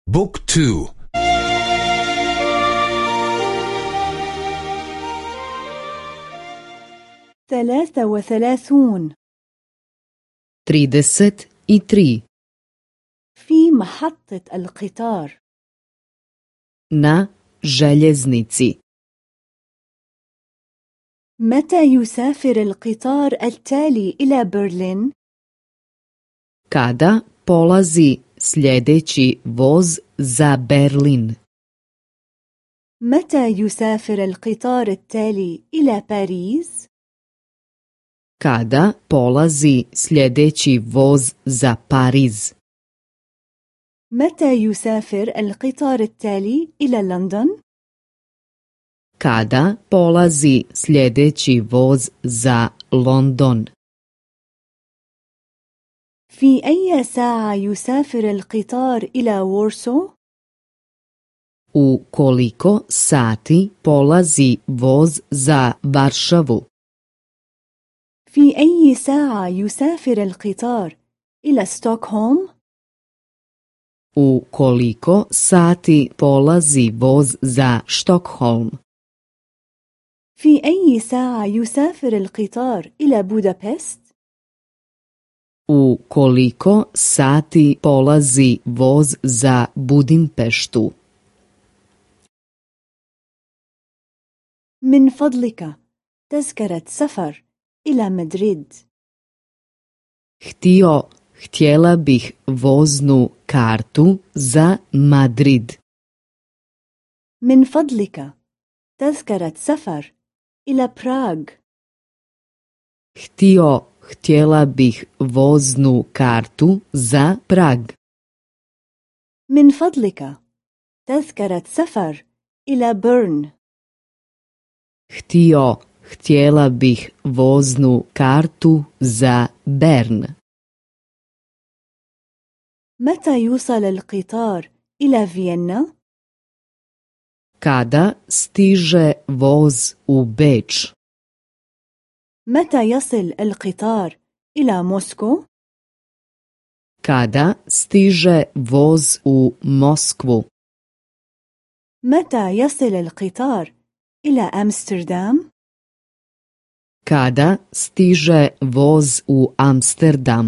بوك تو. 33. 33. في محطة القطار. Na željeznici. متى يسافر القطار التالي إلى برلين؟ Kada polazi sljedeći voz za Berlin? متى يسافر القطار التالي إلى باريس؟ Kada polazi sljedeći voz za Pariz? متى يسافر القطار التالي إلى لندن؟ Kada polazi sljedeći voz za London? في أي ساعة يسافر القطار إلى وورسو؟ U koliko sati polazi voz za Varšavu? في أي ساعة يسافر القطار إلى ستوكهولم؟ U koliko sati polazi voz za Štokholm? في أي ساعة يسافر القطار إلى بودابست؟ U koliko sati polazi voz za Budimpeštu? من فضلك تذكرة سفر إلى مدريد. Htjela bih voznu kartu za Madrid. من فضلك تذكرة سفر إلى براغ. Htjela bih voznu kartu za Prag. من فضلك تذكرة سفر إلى بيرن. Htjela bih voznu kartu za Bern. متى يوصل القطار إلى فيينا؟ Kada stiže voz u Beč? متى يصل القطار إلى موسكو؟ Kada stiže voz u Moskvu? متى يصل القطار إلى أمستردام؟ Kada stiže voz u Amsterdam?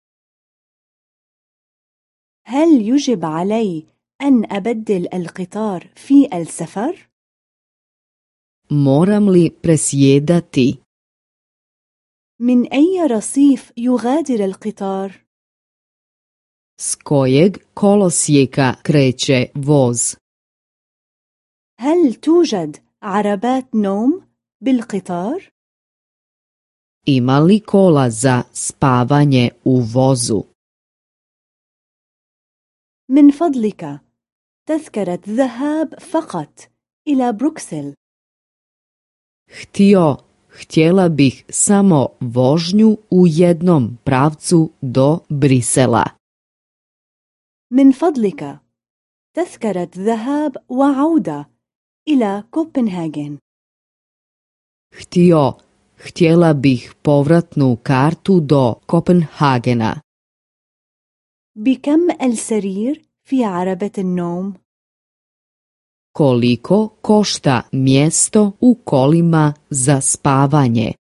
هل يجب علي أن أبدل القطار في السفر؟ Moram li presjedati? من أي رصيف يغادر القطار؟ S kojeg kolosijeka kreće voz? هل توجد عربات نوم بالقطار؟ Ima li kola za spavanje u vozu? من فضلك تذكرة ذهاب فقط إلى بروكسل. Htjela bih samo vožnju u jednom pravcu do Brisela. من فضلك تذكرة ذهاب وعودة إلى كوبنهاجن. Htjela bih povratnu kartu do Kopenhagena. بكم السرير في عربة النوم؟ Koliko košta mjesto u kolima za spavanje?